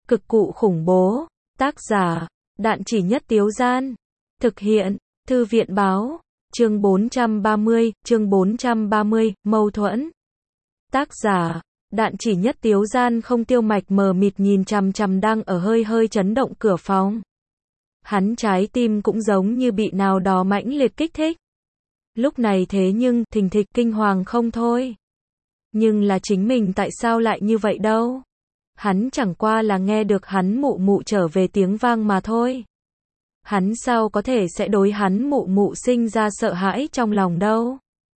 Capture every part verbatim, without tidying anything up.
Cực cụ khủng bố. Tác giả, Đạn Chỉ Nhất Tiếu Gian. Thực hiện, Thư viện Báo. Chương bốn trăm ba mươi, chương bốn trăm ba mươi, mâu thuẫn. Tác giả, Đạn Chỉ Nhất Tiếu Gian. Không. Tiêu Mạch mờ mịt nhìn chằm chằm đang ở hơi hơi chấn động cửa phòng. Hắn trái tim cũng giống như bị nào đó mãnh liệt kích thích. Lúc này thế nhưng, thình thịch kinh hoàng không thôi. Nhưng là chính mình tại sao lại như vậy đâu? Hắn chẳng qua là nghe được hắn mụ mụ trở về tiếng vang mà thôi. Hắn sao có thể sẽ đối hắn mụ mụ sinh ra sợ hãi trong lòng đâu?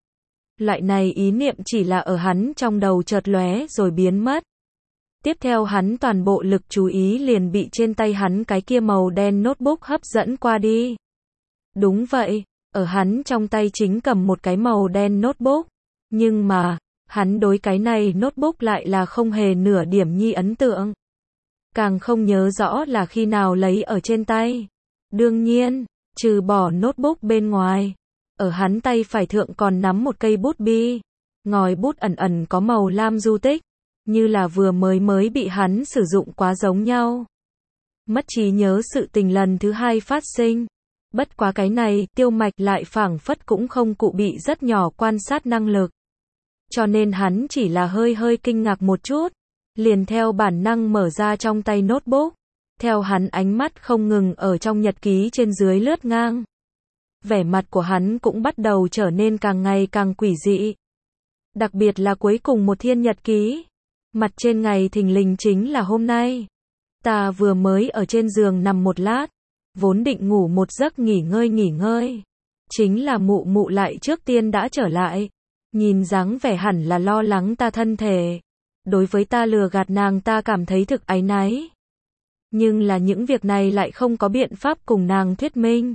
Loại này ý niệm chỉ là ở hắn trong đầu chợt lóe rồi biến mất. Tiếp theo hắn toàn bộ lực chú ý liền bị trên tay hắn cái kia màu đen notebook hấp dẫn qua đi. Đúng vậy, ở hắn trong tay chính cầm một cái màu đen notebook. Nhưng mà, hắn đối cái này notebook lại là không hề nửa điểm nhi ấn tượng. Càng không nhớ rõ là khi nào lấy ở trên tay. Đương nhiên, trừ bỏ notebook bên ngoài, ở hắn tay phải thượng còn nắm một cây bút bi. Ngòi bút ẩn ẩn có màu lam du tích, như là vừa mới mới bị hắn sử dụng quá giống nhau. Mất trí nhớ sự tình lần thứ hai phát sinh. Bất quá cái này, Tiêu Mạch lại phảng phất cũng không cụ bị rất nhỏ quan sát năng lực. Cho nên hắn chỉ là hơi hơi kinh ngạc một chút, liền theo bản năng mở ra trong tay notebook, theo hắn ánh mắt không ngừng ở trong nhật ký trên dưới lướt ngang. Vẻ mặt của hắn cũng bắt đầu trở nên càng ngày càng quỷ dị. Đặc biệt là cuối cùng một thiên nhật ký. Mặt trên ngày thình lình chính là hôm nay. Ta vừa mới ở trên giường nằm một lát, vốn định ngủ một giấc nghỉ ngơi nghỉ ngơi. Chính là mụ mụ lại trước tiên đã trở lại. Nhìn dáng vẻ hẳn là lo lắng ta thân thể. Đối với ta lừa gạt nàng ta cảm thấy thực áy náy. Nhưng là những việc này lại không có biện pháp cùng nàng thuyết minh.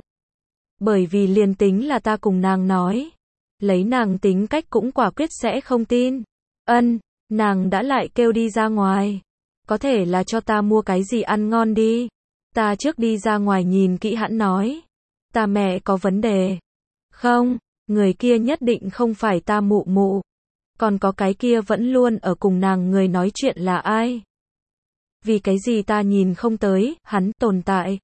Bởi vì liền tính là ta cùng nàng nói, lấy nàng tính cách cũng quả quyết sẽ không tin. Ân, nàng đã lại kêu đi ra ngoài. Có thể là cho ta mua cái gì ăn ngon đi. Ta trước đi ra ngoài nhìn kỹ hãn nói. Ta mẹ có vấn đề. Không, người kia nhất định không phải ta mụ mụ. Còn có cái kia vẫn luôn ở cùng nàng người nói chuyện là ai? Vì cái gì ta nhìn không tới, hắn tồn tại.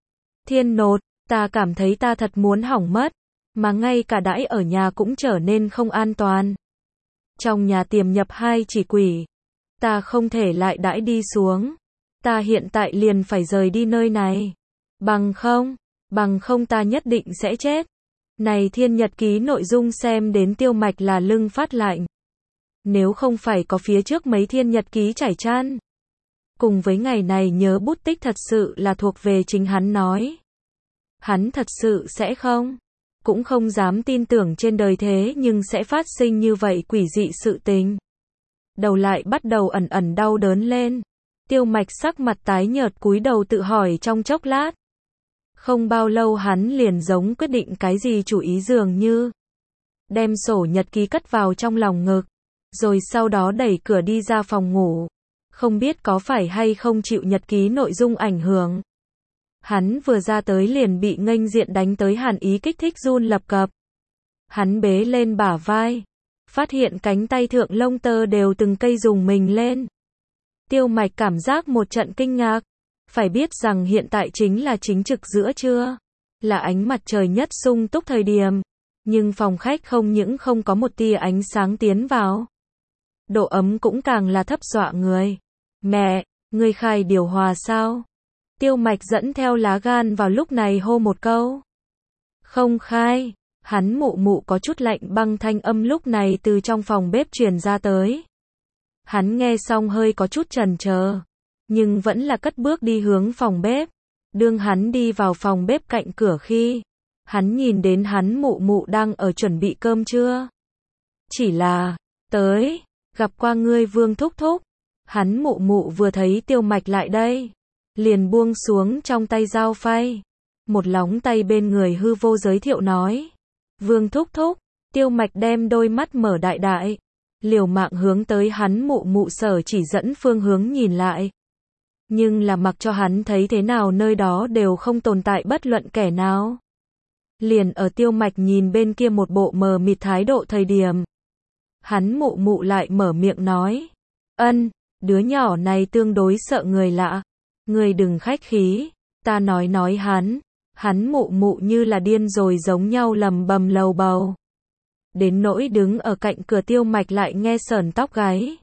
Thiên nột, ta cảm thấy ta thật muốn hỏng mất. Mà ngay cả đãi ở nhà cũng trở nên không an toàn. Trong nhà tiềm nhập hai chỉ quỷ. Ta không thể lại đãi đi xuống. Ta hiện tại liền phải rời đi nơi này. Bằng không, bằng không ta nhất định sẽ chết. Này thiên nhật ký nội dung xem đến Tiêu Mạch là lưng phát lạnh. Nếu không phải có phía trước mấy thiên nhật ký chảy chan. Cùng với ngày này nhớ bút tích thật sự là thuộc về chính hắn nói. Hắn thật sự sẽ không. Cũng không dám tin tưởng trên đời thế nhưng sẽ phát sinh như vậy quỷ dị sự tình. Đầu lại bắt đầu ẩn ẩn đau đớn lên. Tiêu Mạch sắc mặt tái nhợt cúi đầu tự hỏi trong chốc lát. Không bao lâu hắn liền giống quyết định cái gì chủ ý dường như. Đem sổ nhật ký cất vào trong lòng ngực. Rồi sau đó đẩy cửa đi ra phòng ngủ. Không biết có phải hay không chịu nhật ký nội dung ảnh hưởng. Hắn vừa ra tới liền bị nghênh diện đánh tới hàn ý kích thích run lập cập. Hắn bế lên bả vai. Phát hiện cánh tay thượng lông tơ đều từng cây rùng mình lên. Tiêu Mạch cảm giác một trận kinh ngạc. Phải biết rằng hiện tại chính là chính trực giữa trưa. Là ánh mặt trời nhất sung túc thời điểm. Nhưng phòng khách không những không có một tia ánh sáng tiến vào. Độ ấm cũng càng là thấp dọa người. Mẹ, ngươi khai điều hòa sao? Tiêu Mạch dẫn theo lá gan vào lúc này hô một câu. Không khai. Hắn mụ mụ có chút lạnh băng thanh âm lúc này từ trong phòng bếp truyền ra tới. Hắn nghe xong hơi có chút chần chờ. Nhưng vẫn là cất bước đi hướng phòng bếp. Đương hắn đi vào phòng bếp cạnh cửa khi. Hắn nhìn đến hắn mụ mụ đang ở chuẩn bị cơm trưa. Chỉ là, tới, gặp qua ngươi Vương thúc thúc. Hắn mụ mụ vừa thấy Tiêu Mạch lại đây. Liền buông xuống trong tay dao phay. Một lóng tay bên người hư vô giới thiệu nói. Vương thúc thúc, Tiêu Mạch đem đôi mắt mở đại đại. Liều mạng hướng tới hắn mụ mụ sở chỉ dẫn phương hướng nhìn lại. Nhưng là mặc cho hắn thấy thế nào nơi đó đều không tồn tại bất luận kẻ nào. Liền ở Tiêu Mạch nhìn bên kia một bộ mờ mịt thái độ thời điểm. Hắn mụ mụ lại mở miệng nói. Ân, đứa nhỏ này tương đối sợ người lạ. Ngươi đừng khách khí, ta nói nói hắn, hắn mụ mụ như là điên rồi giống nhau lầm bầm lầu bầu. Đến nỗi đứng ở cạnh cửa Tiêu Mạch lại nghe sởn tóc gáy.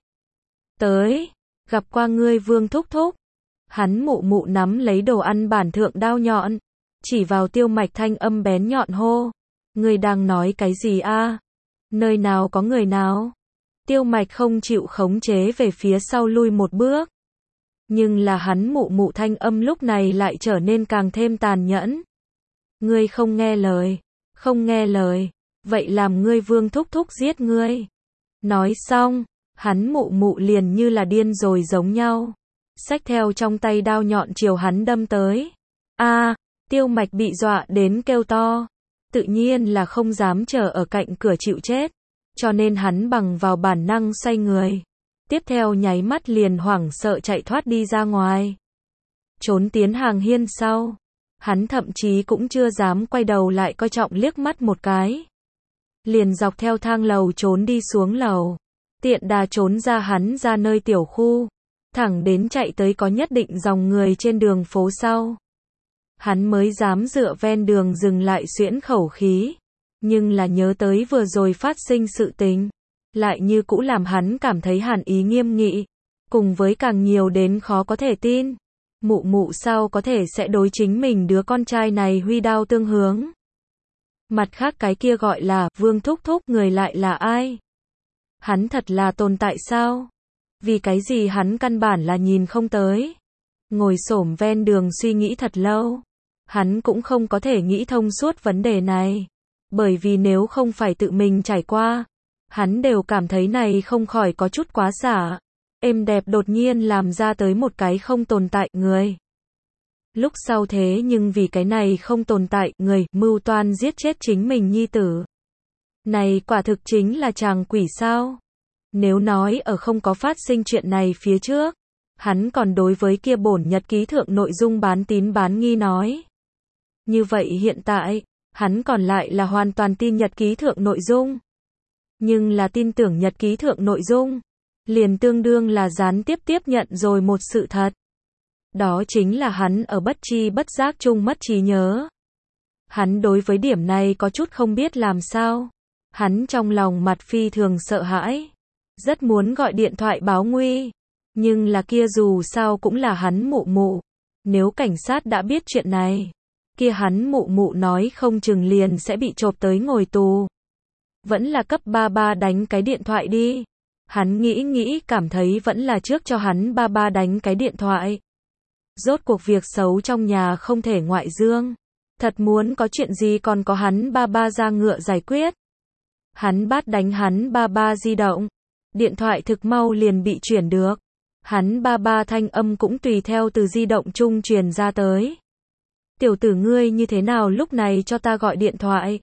Tới, gặp qua ngươi Vương thúc thúc. Hắn mụ mụ nắm lấy đồ ăn bản thượng đao nhọn, chỉ vào Tiêu Mạch thanh âm bén nhọn hô. Ngươi đang nói cái gì a? Nơi nào có người nào? Tiêu Mạch không chịu khống chế về phía sau lui một bước. Nhưng là hắn mụ mụ thanh âm lúc này lại trở nên càng thêm tàn nhẫn. Ngươi không nghe lời, không nghe lời, vậy làm ngươi Vương thúc thúc giết ngươi. Nói xong, hắn mụ mụ liền như là điên rồi giống nhau, xách theo trong tay đao nhọn chiều hắn đâm tới. A, Tiêu Mạch bị dọa đến kêu to, tự nhiên là không dám chờ ở cạnh cửa chịu chết, cho nên hắn bằng vào bản năng xoay người. Tiếp theo nháy mắt liền hoảng sợ chạy thoát đi ra ngoài. Trốn tiến hàng hiên sau. Hắn thậm chí cũng chưa dám quay đầu lại coi trọng liếc mắt một cái. Liền dọc theo thang lầu trốn đi xuống lầu. Tiện đà trốn ra hắn ra nơi tiểu khu. Thẳng đến chạy tới có nhất định dòng người trên đường phố sau. Hắn mới dám dựa ven đường dừng lại xuyễn khẩu khí. Nhưng là nhớ tới vừa rồi phát sinh sự tình. Lại như cũ làm hắn cảm thấy hàn ý nghiêm nghị, cùng với càng nhiều đến khó có thể tin. Mụ mụ sao có thể sẽ đối chính mình đứa con trai này huy đao tương hướng. Mặt khác cái kia gọi là Vương thúc thúc người lại là ai? Hắn thật là tồn tại sao? Vì cái gì hắn căn bản là nhìn không tới? Ngồi xổm ven đường suy nghĩ thật lâu. Hắn cũng không có thể nghĩ thông suốt vấn đề này. Bởi vì nếu không phải tự mình trải qua, hắn đều cảm thấy này không khỏi có chút quá xả. Êm đẹp đột nhiên làm ra tới một cái không tồn tại người. Lúc sau thế nhưng vì cái này không tồn tại người, mưu toan giết chết chính mình nhi tử. Này quả thực chính là chàng quỷ sao. Nếu nói ở không có phát sinh chuyện này phía trước, hắn còn đối với kia bổn nhật ký thượng nội dung bán tín bán nghi nói. Như vậy hiện tại, hắn còn lại là hoàn toàn tin nhật ký thượng nội dung. Nhưng là tin tưởng nhật ký thượng nội dung, liền tương đương là gián tiếp tiếp nhận rồi một sự thật. Đó chính là hắn ở bất tri bất giác chung mất trí nhớ. Hắn đối với điểm này có chút không biết làm sao. Hắn trong lòng mặt phi thường sợ hãi. Rất muốn gọi điện thoại báo nguy. Nhưng là kia dù sao cũng là hắn mụ mụ. Nếu cảnh sát đã biết chuyện này, kia hắn mụ mụ nói không chừng liền sẽ bị chộp tới ngồi tù. Vẫn là cấp ba ba đánh cái điện thoại đi. Hắn nghĩ nghĩ cảm thấy vẫn là trước cho hắn ba ba đánh cái điện thoại. Rốt cuộc việc xấu trong nhà không thể ngoại dương. Thật muốn có chuyện gì còn có hắn ba ba ra ngựa giải quyết. Hắn bắt đánh hắn ba ba di động. Điện thoại thực mau liền bị chuyển được. Hắn ba ba thanh âm cũng tùy theo từ di động chung truyền ra tới. Tiểu tử ngươi như thế nào lúc này cho ta gọi điện thoại?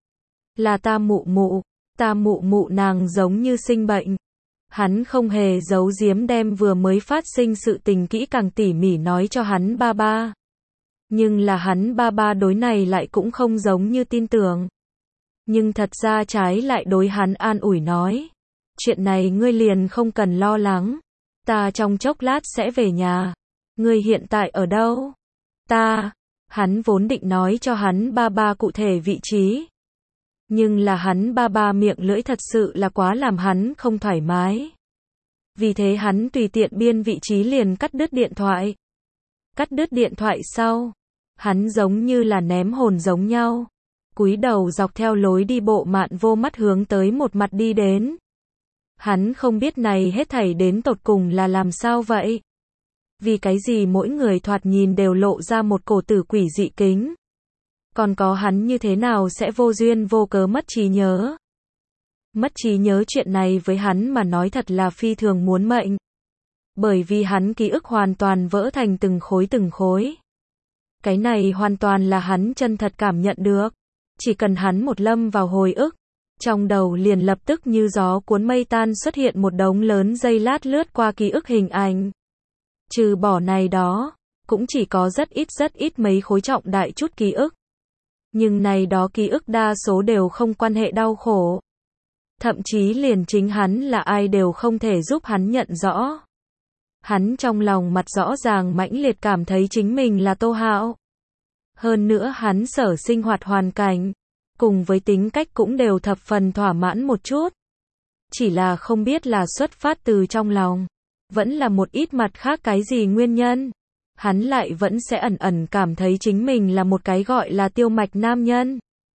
Là ta mụ mụ, ta mụ mụ nàng giống như sinh bệnh. Hắn không hề giấu giếm đem vừa mới phát sinh sự tình kỹ càng tỉ mỉ nói cho hắn ba ba. Nhưng là hắn ba ba đối này lại cũng không giống như tin tưởng. Nhưng thật ra trái lại đối hắn an ủi nói. Chuyện này ngươi liền không cần lo lắng. Ta trong chốc lát sẽ về nhà. Ngươi hiện tại ở đâu? Ta, hắn vốn định nói cho hắn ba ba cụ thể vị trí. Nhưng là hắn ba ba miệng lưỡi thật sự là quá làm hắn không thoải mái. Vì thế hắn tùy tiện biên vị trí liền cắt đứt điện thoại. Cắt đứt điện thoại sau, hắn giống như là ném hồn giống nhau. Cúi đầu dọc theo lối đi bộ mạn vô mắt hướng tới một mặt đi đến. Hắn không biết này hết thảy đến tột cùng là làm sao vậy. Vì cái gì mỗi người thoạt nhìn đều lộ ra một cổ tử quỷ dị kính. Còn có hắn như thế nào sẽ vô duyên vô cớ mất trí nhớ. Mất trí nhớ chuyện này với hắn mà nói thật là phi thường muốn mệnh. Bởi vì hắn ký ức hoàn toàn vỡ thành từng khối từng khối. Cái này hoàn toàn là hắn chân thật cảm nhận được. Chỉ cần hắn một lâm vào hồi ức, trong đầu liền lập tức như gió cuốn mây tan xuất hiện một đống lớn giây lát lướt qua ký ức hình ảnh. Trừ bỏ này đó, cũng chỉ có rất ít rất ít mấy khối trọng đại chút ký ức. Nhưng này đó ký ức đa số đều không quan hệ đau khổ. Thậm chí liền chính hắn là ai đều không thể giúp hắn nhận rõ. Hắn trong lòng mặt rõ ràng mãnh liệt cảm thấy chính mình là Tô Hạo. Hơn nữa hắn sở sinh hoạt hoàn cảnh, cùng với tính cách cũng đều thập phần thỏa mãn một chút. Chỉ là không biết là xuất phát từ trong lòng, vẫn là một ít mặt khác cái gì nguyên nhân. Hắn lại vẫn sẽ ẩn ẩn cảm thấy chính mình là một cái gọi là Tiêu Mạch nam nhân.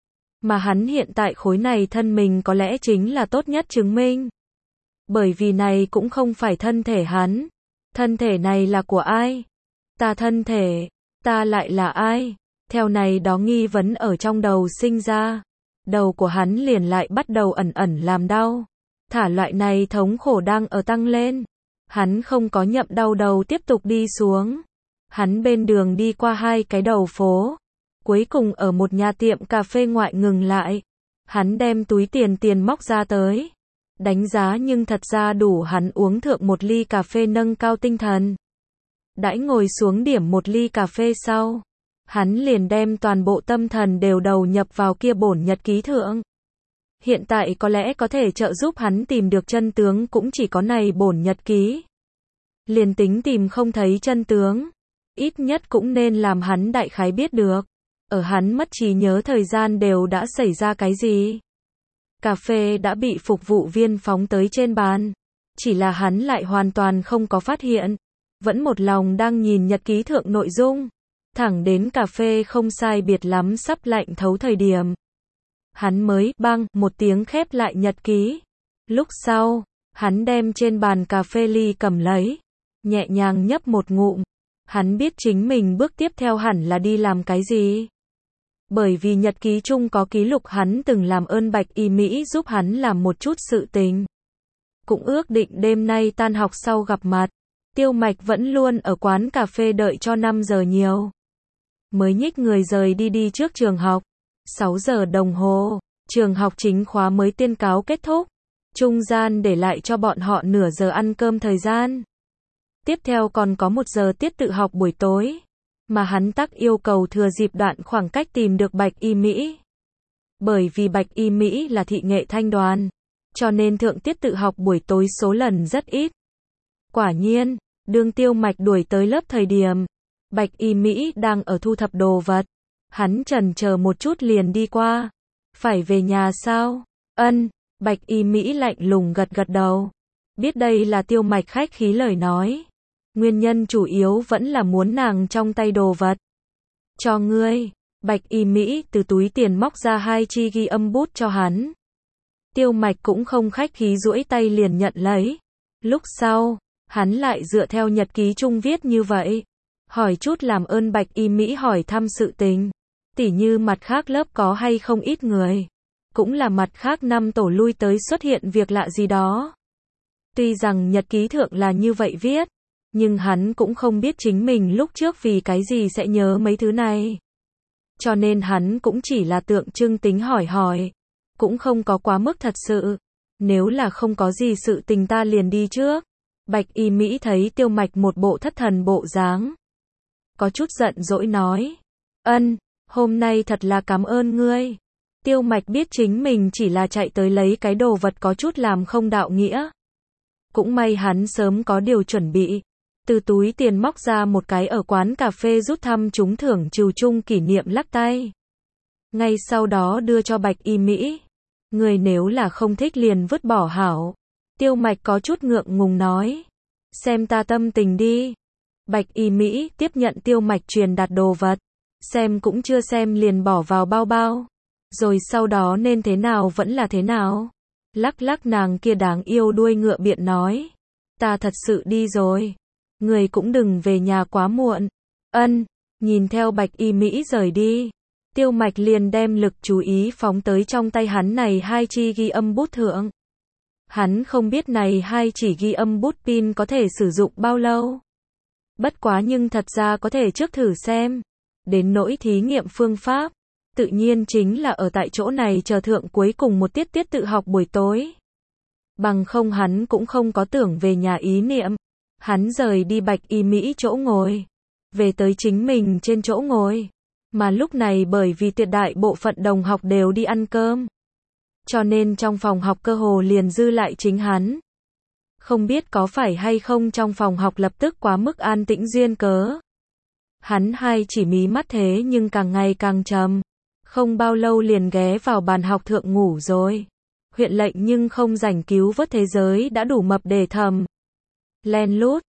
Mà hắn hiện tại khối này thân mình có lẽ chính là tốt nhất chứng minh. Bởi vì này cũng không phải thân thể hắn. Thân thể này là của ai? Ta thân thể, ta lại là ai? Theo này đó nghi vấn ở trong đầu sinh ra. Đầu của hắn liền lại bắt đầu ẩn ẩn làm đau. Thả loại này thống khổ đang ở tăng lên. Hắn không có nhậm đau đầu tiếp tục đi xuống. Hắn bên đường đi qua hai cái đầu phố. Cuối cùng ở một nhà tiệm cà phê ngoại ngừng lại. Hắn đem túi tiền tiền móc ra tới. Đánh giá nhưng thật ra đủ hắn uống thượng một ly cà phê nâng cao tinh thần. Đãi ngồi xuống điểm một ly cà phê sau. Hắn liền đem toàn bộ tâm thần đều đầu nhập vào kia bổn nhật ký thượng. Hiện tại có lẽ có thể trợ giúp hắn tìm được chân tướng cũng chỉ có này bổn nhật ký. Liền tính tìm không thấy chân tướng, ít nhất cũng nên làm hắn đại khái biết được. Ở hắn mất trí nhớ thời gian đều đã xảy ra cái gì. Cà phê đã bị phục vụ viên phóng tới trên bàn. Chỉ là hắn lại hoàn toàn không có phát hiện. Vẫn một lòng đang nhìn nhật ký thượng nội dung. Thẳng đến cà phê không sai biệt lắm sắp lạnh thấu thời điểm. Hắn mới bang một tiếng khép lại nhật ký. Lúc sau, hắn đem trên bàn cà phê ly cầm lấy. Nhẹ nhàng nhấp một ngụm. Hắn biết chính mình bước tiếp theo hẳn là đi làm cái gì. Bởi vì nhật ký chung có ký lục hắn từng làm ơn Bạch Y Mỹ giúp hắn làm một chút sự tình. Cũng ước định đêm nay tan học sau gặp mặt. Tiêu Mạch vẫn luôn ở quán cà phê đợi cho năm giờ nhiều. Mới nhích người rời đi đi trước trường học. sáu giờ đồng hồ, trường học chính khóa mới tuyên cáo kết thúc. Trung gian để lại cho bọn họ nửa giờ ăn cơm thời gian. Tiếp theo còn có một giờ tiết tự học buổi tối. Mà hắn tắc yêu cầu thừa dịp đoạn khoảng cách tìm được Bạch Y Mỹ. Bởi vì Bạch Y Mỹ là thị nghệ thanh đoàn. Cho nên thượng tiết tự học buổi tối số lần rất ít. Quả nhiên, đương Tiêu Mạch đuổi tới lớp thời điểm. Bạch Y Mỹ đang ở thu thập đồ vật. Hắn chần chờ một chút liền đi qua. Phải về nhà sao? Ân, Bạch Y Mỹ lạnh lùng gật gật đầu. Biết đây là Tiêu Mạch khách khí lời nói. Nguyên nhân chủ yếu vẫn là muốn nàng trong tay đồ vật. Cho ngươi. Bạch Y Mỹ từ túi tiền móc ra hai chi ghi âm bút cho hắn. Tiêu Mạch cũng không khách khí duỗi tay liền nhận lấy. Lúc sau, hắn lại dựa theo nhật ký chung viết như vậy. Hỏi chút làm ơn Bạch Y Mỹ hỏi thăm sự tình. Tỉ như mặt khác lớp có hay không ít người. Cũng là mặt khác năm tổ lui tới xuất hiện việc lạ gì đó. Tuy rằng nhật ký thượng là như vậy viết. Nhưng hắn cũng không biết chính mình lúc trước vì cái gì sẽ nhớ mấy thứ này. Cho nên hắn cũng chỉ là tượng trưng tính hỏi hỏi. Cũng không có quá mức thật sự. Nếu là không có gì sự tình ta liền đi trước. Bạch Y Mỹ thấy Tiêu Mạch một bộ thất thần bộ dáng. Có chút giận dỗi nói. Ân, hôm nay thật là cảm ơn ngươi. Tiêu Mạch biết chính mình chỉ là chạy tới lấy cái đồ vật có chút làm không đạo nghĩa. Cũng may hắn sớm có điều chuẩn bị. Từ túi tiền móc ra một cái ở quán cà phê rút thăm trúng thưởng trừu chung kỷ niệm lắc tay. Ngay sau đó đưa cho Bạch Y Mỹ. Người nếu là không thích liền vứt bỏ hảo. Tiêu Mạch có chút ngượng ngùng nói. Xem ta tâm tình đi. Bạch Y Mỹ tiếp nhận Tiêu Mạch truyền đạt đồ vật. Xem cũng chưa xem liền bỏ vào bao bao. Rồi sau đó nên thế nào vẫn là thế nào. Lắc lắc nàng kia đáng yêu đuôi ngựa biện nói. Ta thật sự đi rồi. Người cũng đừng về nhà quá muộn. Ân, nhìn theo Bạch Y Mỹ rời đi. Tiêu Mạch liền đem lực chú ý phóng tới trong tay hắn này hai chi ghi âm bút thượng. Hắn không biết này hai chỉ ghi âm bút pin có thể sử dụng bao lâu. Bất quá nhưng thật ra có thể trước thử xem. Đến nỗi thí nghiệm phương pháp, tự nhiên chính là ở tại chỗ này chờ thượng cuối cùng một tiết tiết tự học buổi tối. Bằng không hắn cũng không có tưởng về nhà ý niệm. Hắn rời đi Bạch Y Mỹ chỗ ngồi. Về tới chính mình trên chỗ ngồi. Mà lúc này bởi vì tuyệt đại bộ phận đồng học đều đi ăn cơm. Cho nên trong phòng học cơ hồ liền dư lại chính hắn. Không biết có phải hay không trong phòng học lập tức quá mức an tĩnh duyên cớ. Hắn hai chỉ mí mắt thế nhưng càng ngày càng trầm. Không bao lâu liền ghé vào bàn học thượng ngủ rồi. Huyện lệnh nhưng không rảnh cứu vớt thế giới đã đủ mập để thầm. Len lút,